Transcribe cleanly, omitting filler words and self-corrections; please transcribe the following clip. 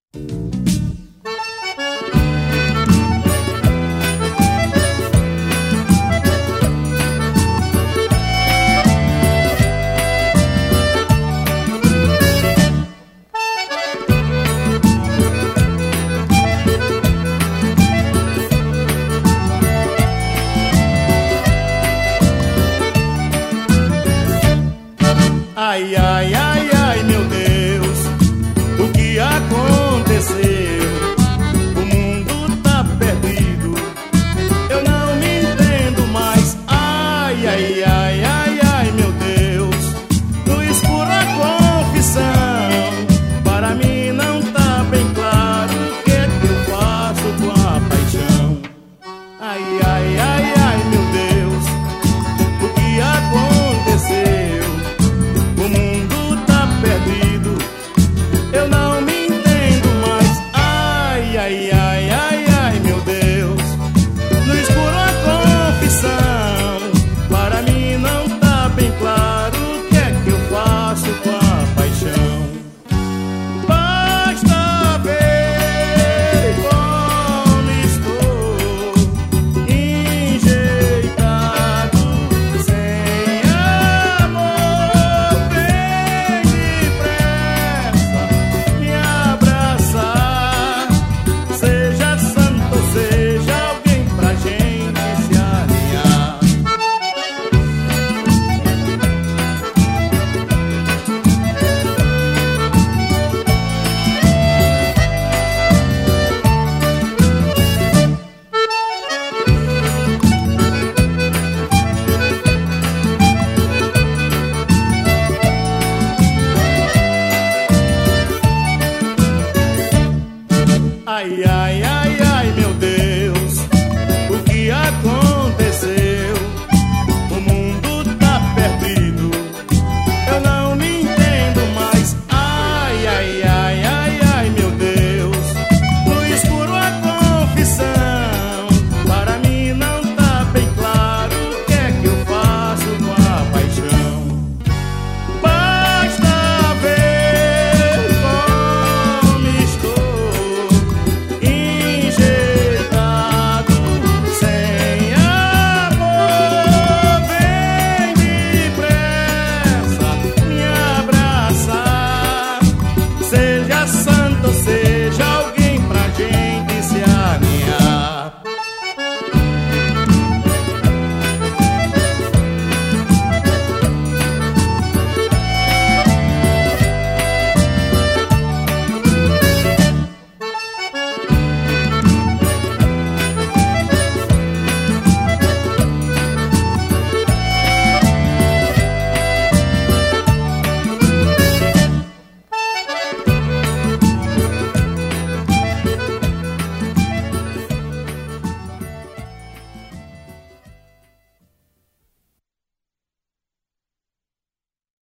Ai, ai, ai, ai, meu Deus, o que aconteceu? O mundo tá perdido, eu não me entendo mais. Ai, ai, ai, ai, ai, meu Deus, no escuro a confissão. Para mim não tá bem claro o que é que eu faço com a paixão. Ai, ai, ai, ai, meu Deus, o que aconteceu? O mundo tá perdido, eu não me entendo mais. Ai, ai, ai, ai, ai, meu Deus, no escuro a confissão. Para mim não tá bem claro o que é que eu faço com a paixão. Basta ver como estou enjeitado, sem amor. Vem depressa me abraçar, seja santo ou seja alguém pra gente se alinhar. Ai, ai, ai.